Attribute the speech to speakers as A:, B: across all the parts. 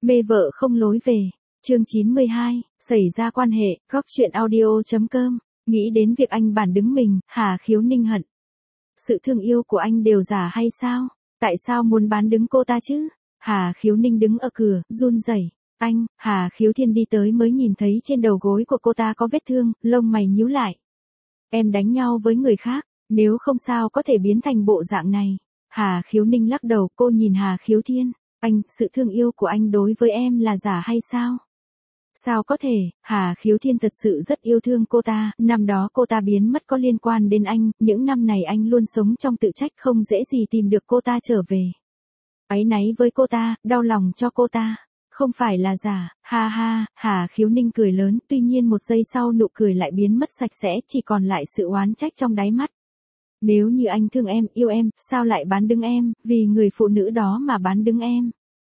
A: Mê vợ không lối về. Chương 92, xảy ra quan hệ, góc truyện audio.com. Nghĩ đến việc anh bản đứng mình, Hà Khiếu Ninh hận. Sự thương yêu của anh đều giả hay sao? Tại sao muốn bán đứng cô ta chứ? Hà Khiếu Ninh đứng ở cửa, run rẩy. Anh, Hà Khiếu Thiên đi tới mới nhìn thấy trên đầu gối của cô ta có vết thương, lông mày nhíu lại. Em đánh nhau với người khác, nếu không sao có thể biến thành bộ dạng này. Hà Khiếu Ninh lắc đầu, cô nhìn Hà Khiếu Thiên. Anh, sự thương yêu của anh đối với em là giả hay sao? Sao có thể, Hà Khiếu Thiên thật sự rất yêu thương cô ta, năm đó cô ta biến mất có liên quan đến anh, những năm này anh luôn sống trong tự trách không dễ gì tìm được cô ta trở về. Áy náy với cô ta, đau lòng cho cô ta, không phải là giả, ha ha, Hà Khiếu Ninh cười lớn, tuy nhiên một giây sau nụ cười lại biến mất sạch sẽ, chỉ còn lại sự oán trách trong đáy mắt. Nếu như anh thương em, yêu em, sao lại bán đứng em, vì người phụ nữ đó mà bán đứng em?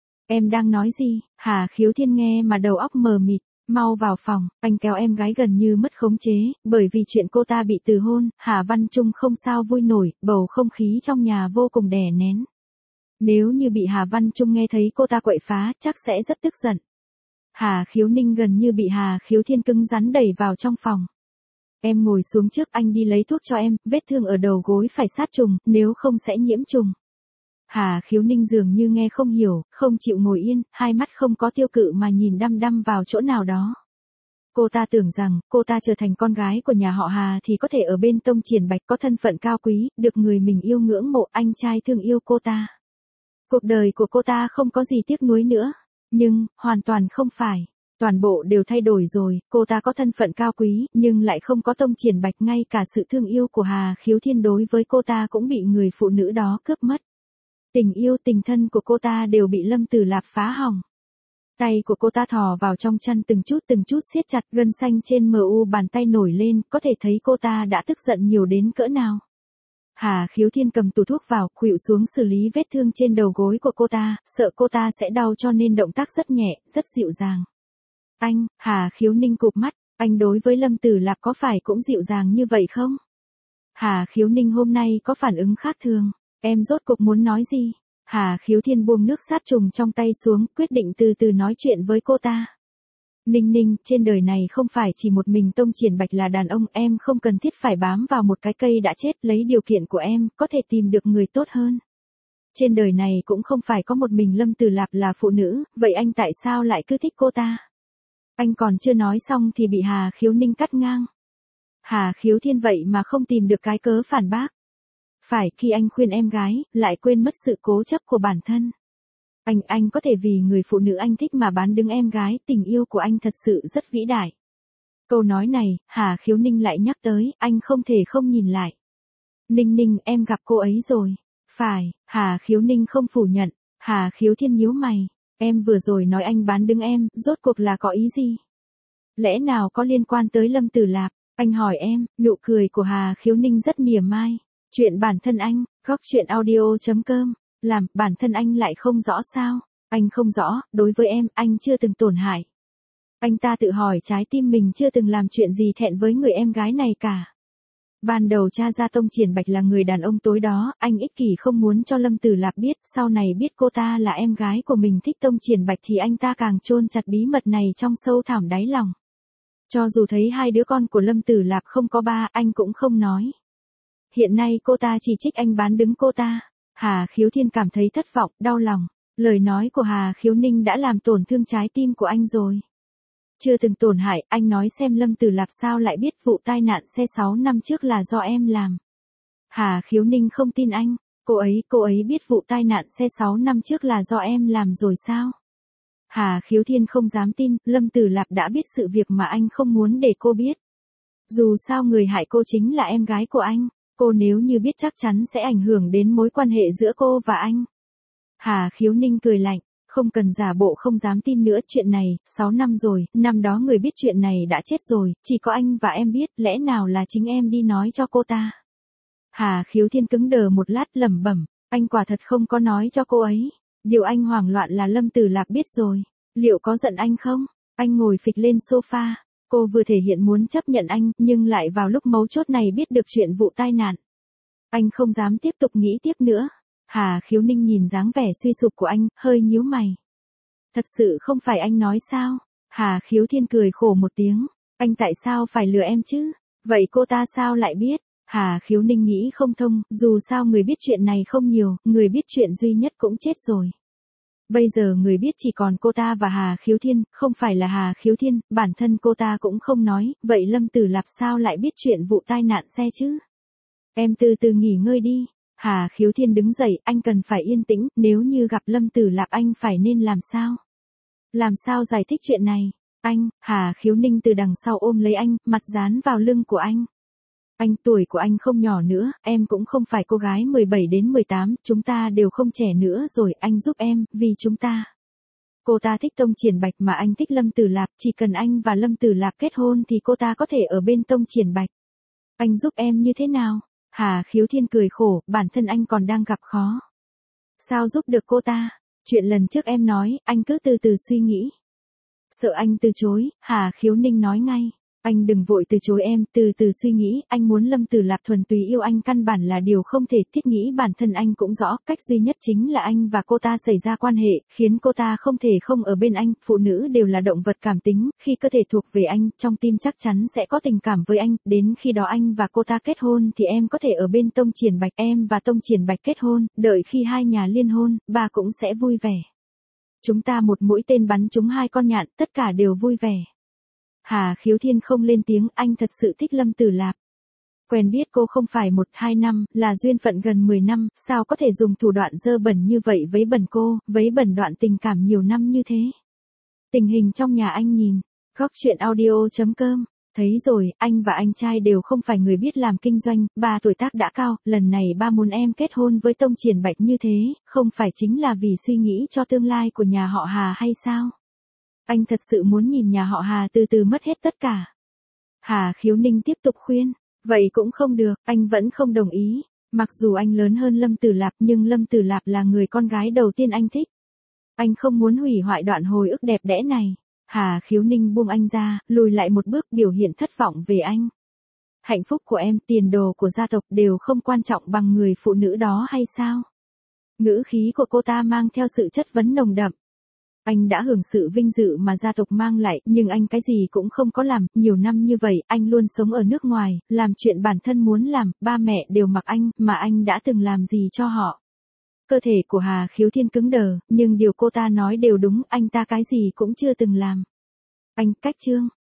A: Em đang nói gì? Hà Khiếu Thiên nghe mà đầu óc mờ mịt, mau vào phòng, anh kéo em gái gần như mất khống chế, bởi vì chuyện cô ta bị từ hôn, Hà Văn Trung không sao vui nổi, bầu không khí trong nhà vô cùng đè nén. Nếu như bị Hà Văn Trung nghe thấy cô ta quậy phá, chắc sẽ rất tức giận. Hà Khiếu Ninh gần như bị Hà Khiếu Thiên cứng rắn đẩy vào trong phòng. Em ngồi xuống trước, anh đi lấy thuốc cho em, vết thương ở đầu gối phải sát trùng, nếu không sẽ nhiễm trùng. Hà Khiếu Ninh dường như nghe không hiểu, không chịu ngồi yên, hai mắt không có tiêu cự mà nhìn đăm đăm vào chỗ nào đó. Cô ta tưởng rằng, cô ta trở thành con gái của nhà họ Hà thì có thể ở bên tông triển bạch có thân phận cao quý, được người mình yêu ngưỡng mộ, anh trai thương yêu cô ta. Cuộc đời của cô ta không có gì tiếc nuối nữa. Nhưng, hoàn toàn không phải. Toàn bộ đều thay đổi rồi, cô ta có thân phận cao quý, nhưng lại không có tông triển bạch, ngay cả sự thương yêu của Hà Khiếu Thiên đối với cô ta cũng bị người phụ nữ đó cướp mất. Tình yêu tình thân của cô ta đều bị Lâm Tử Lạp phá hỏng. Tay của cô ta thò vào trong chăn từng chút siết chặt, gân xanh trên mu bàn tay nổi lên, có thể thấy cô ta đã tức giận nhiều đến cỡ nào. Hà Khiếu Thiên cầm tủ thuốc vào, khuỵu xuống xử lý vết thương trên đầu gối của cô ta, sợ cô ta sẽ đau cho nên động tác rất nhẹ, rất dịu dàng. Anh, Hà Khiếu Ninh cụp mắt, anh đối với Lâm Tử Lạp có phải cũng dịu dàng như vậy không? Hà Khiếu Ninh hôm nay có phản ứng khác thường. Em rốt cuộc muốn nói gì? Hà Khiếu Thiên buông nước sát trùng trong tay xuống, quyết định từ từ nói chuyện với cô ta. Ninh Ninh, trên đời này không phải chỉ một mình tông triển bạch là đàn ông, em không cần thiết phải bám vào một cái cây đã chết, lấy điều kiện của em, có thể tìm được người tốt hơn. Trên đời này cũng không phải có một mình Lâm Tử Lạp là phụ nữ, vậy anh tại sao lại cứ thích cô ta? Anh còn chưa nói xong thì bị Hà Khiếu Ninh cắt ngang. Hà Khiếu Thiên vậy mà không tìm được cái cớ phản bác. Phải, khi anh khuyên em gái, lại quên mất sự cố chấp của bản thân. Anh có thể vì người phụ nữ anh thích mà bán đứng em gái, tình yêu của anh thật sự rất vĩ đại. Câu nói này, Hà Khiếu Ninh lại nhắc tới, anh không thể không nhìn lại. Ninh Ninh, em gặp cô ấy rồi. Phải, Hà Khiếu Ninh không phủ nhận. Hà Khiếu Thiên nhíu mày. Em vừa rồi nói anh bán đứng em, rốt cuộc là có ý gì? Lẽ nào có liên quan tới Lâm Tử Lạp? Anh hỏi em, nụ cười của Hà Khiếu Ninh rất mỉa mai. Chuyện bản thân anh, góc truyện audio.com. Làm, bản thân anh lại không rõ sao? Anh không rõ, đối với em, anh chưa từng tổn hại. Anh ta tự hỏi trái tim mình chưa từng làm chuyện gì thẹn với người em gái này cả. Ban đầu cha ra tông triển bạch là người đàn ông tối đó, anh ích kỷ không muốn cho Lâm Tử Lạp biết, sau này biết cô ta là em gái của mình thích tông triển bạch thì anh ta càng chôn chặt bí mật này trong sâu thẳm đáy lòng. Cho dù thấy hai đứa con của Lâm Tử Lạp không có ba, anh cũng không nói. Hiện nay cô ta chỉ trích anh bán đứng cô ta. Hà Khiếu Thiên cảm thấy thất vọng, đau lòng. Lời nói của Hà Khiếu Ninh đã làm tổn thương trái tim của anh rồi. Chưa từng tổn hại, anh nói xem Lâm Tử Lạp sao lại biết vụ tai nạn xe 6 năm trước là do em làm. Hà Khiếu Ninh không tin anh, cô ấy biết vụ tai nạn xe 6 năm trước là do em làm rồi sao? Hà Khiếu Thiên không dám tin, Lâm Tử Lạp đã biết sự việc mà anh không muốn để cô biết. Dù sao người hại cô chính là em gái của anh. Cô nếu như biết chắc chắn sẽ ảnh hưởng đến mối quan hệ giữa cô và anh. Hà Khiếu Ninh cười lạnh, không cần giả bộ không dám tin nữa, chuyện này, 6 năm rồi, năm đó người biết chuyện này đã chết rồi, chỉ có anh và em biết, lẽ nào là chính em đi nói cho cô ta. Hà Khiếu Thiên cứng đờ một lát lẩm bẩm, anh quả thật không có nói cho cô ấy. Điều anh hoảng loạn là Lâm Tử Lạp biết rồi, liệu có giận anh không? Anh ngồi phịch lên sofa. Cô vừa thể hiện muốn chấp nhận anh, nhưng lại vào lúc mấu chốt này biết được chuyện vụ tai nạn. Anh không dám tiếp tục nghĩ tiếp nữa. Hà Khiếu Ninh nhìn dáng vẻ suy sụp của anh, hơi nhíu mày. Thật sự không phải anh nói sao? Hà Khiếu Thiên cười khổ một tiếng. Anh tại sao phải lừa em chứ? Vậy cô ta sao lại biết? Hà Khiếu Ninh nghĩ không thông, dù sao người biết chuyện này không nhiều, người biết chuyện duy nhất cũng chết rồi. Bây giờ người biết chỉ còn cô ta và Hà Khiếu Thiên, không phải là Hà Khiếu Thiên, bản thân cô ta cũng không nói, vậy Lâm Tử Lạp sao lại biết chuyện vụ tai nạn xe chứ? Em từ từ nghỉ ngơi đi. Hà Khiếu Thiên đứng dậy, anh cần phải yên tĩnh, nếu như gặp Lâm Tử Lạp anh phải nên làm sao? Làm sao giải thích chuyện này? Anh, Hà Khiếu Ninh từ đằng sau ôm lấy anh, mặt dán vào lưng của anh. Anh, tuổi của anh không nhỏ nữa, em cũng không phải cô gái 17 đến 18, chúng ta đều không trẻ nữa rồi, anh giúp em, vì chúng ta. Cô ta thích Tông Triển Bạch mà anh thích Lâm Tử Lạp, chỉ cần anh và Lâm Tử Lạp kết hôn thì cô ta có thể ở bên Tông Triển Bạch. Anh giúp em như thế nào? Hà Khiếu Thiên cười khổ, bản thân anh còn đang gặp khó. Sao giúp được cô ta? Chuyện lần trước em nói, anh cứ từ từ suy nghĩ. Sợ anh từ chối, Hà Khiếu Ninh nói ngay. Anh đừng vội từ chối em, từ từ suy nghĩ, anh muốn Lâm Tử Lạp thuần túy yêu anh căn bản là điều không thể, thiết nghĩ bản thân anh cũng rõ, cách duy nhất chính là anh và cô ta xảy ra quan hệ, khiến cô ta không thể không ở bên anh, phụ nữ đều là động vật cảm tính, khi cơ thể thuộc về anh, trong tim chắc chắn sẽ có tình cảm với anh, đến khi đó anh và cô ta kết hôn thì em có thể ở bên Tông Triển Bạch, em và Tông Triển Bạch kết hôn, đợi khi hai nhà liên hôn, ba cũng sẽ vui vẻ. Chúng ta một mũi tên bắn trúng hai con nhạn, tất cả đều vui vẻ. Hà Khiếu Thiên không lên tiếng, anh thật sự thích Lâm Tử Lạp. Quen biết cô không phải 1-2 năm, là duyên phận gần 10 năm, sao có thể dùng thủ đoạn dơ bẩn như vậy với bẩn cô, với bẩn đoạn tình cảm nhiều năm như thế. Tình hình trong nhà anh nhìn, góc chuyện audio.com, thấy rồi, anh và anh trai đều không phải người biết làm kinh doanh, ba tuổi tác đã cao, lần này ba muốn em kết hôn với Tông Triển Bạch như thế, không phải chính là vì suy nghĩ cho tương lai của nhà họ Hà hay sao? Anh thật sự muốn nhìn nhà họ Hà từ từ mất hết tất cả. Hà Khiếu Ninh tiếp tục khuyên, vậy cũng không được, anh vẫn không đồng ý. Mặc dù anh lớn hơn Lâm Tử Lạp nhưng Lâm Tử Lạp là người con gái đầu tiên anh thích. Anh không muốn hủy hoại đoạn hồi ức đẹp đẽ này. Hà Khiếu Ninh buông anh ra, lùi lại một bước biểu hiện thất vọng về anh. Hạnh phúc của em, tiền đồ của gia tộc đều không quan trọng bằng người phụ nữ đó hay sao? Ngữ khí của cô ta mang theo sự chất vấn nồng đậm. Anh đã hưởng sự vinh dự mà gia tộc mang lại, nhưng anh cái gì cũng không có làm, nhiều năm như vậy, anh luôn sống ở nước ngoài, làm chuyện bản thân muốn làm, ba mẹ đều mặc anh, mà anh đã từng làm gì cho họ. Cơ thể của Hà Khiếu Thiên cứng đờ, nhưng điều cô ta nói đều đúng, anh ta cái gì cũng chưa từng làm. Anh, cách chương.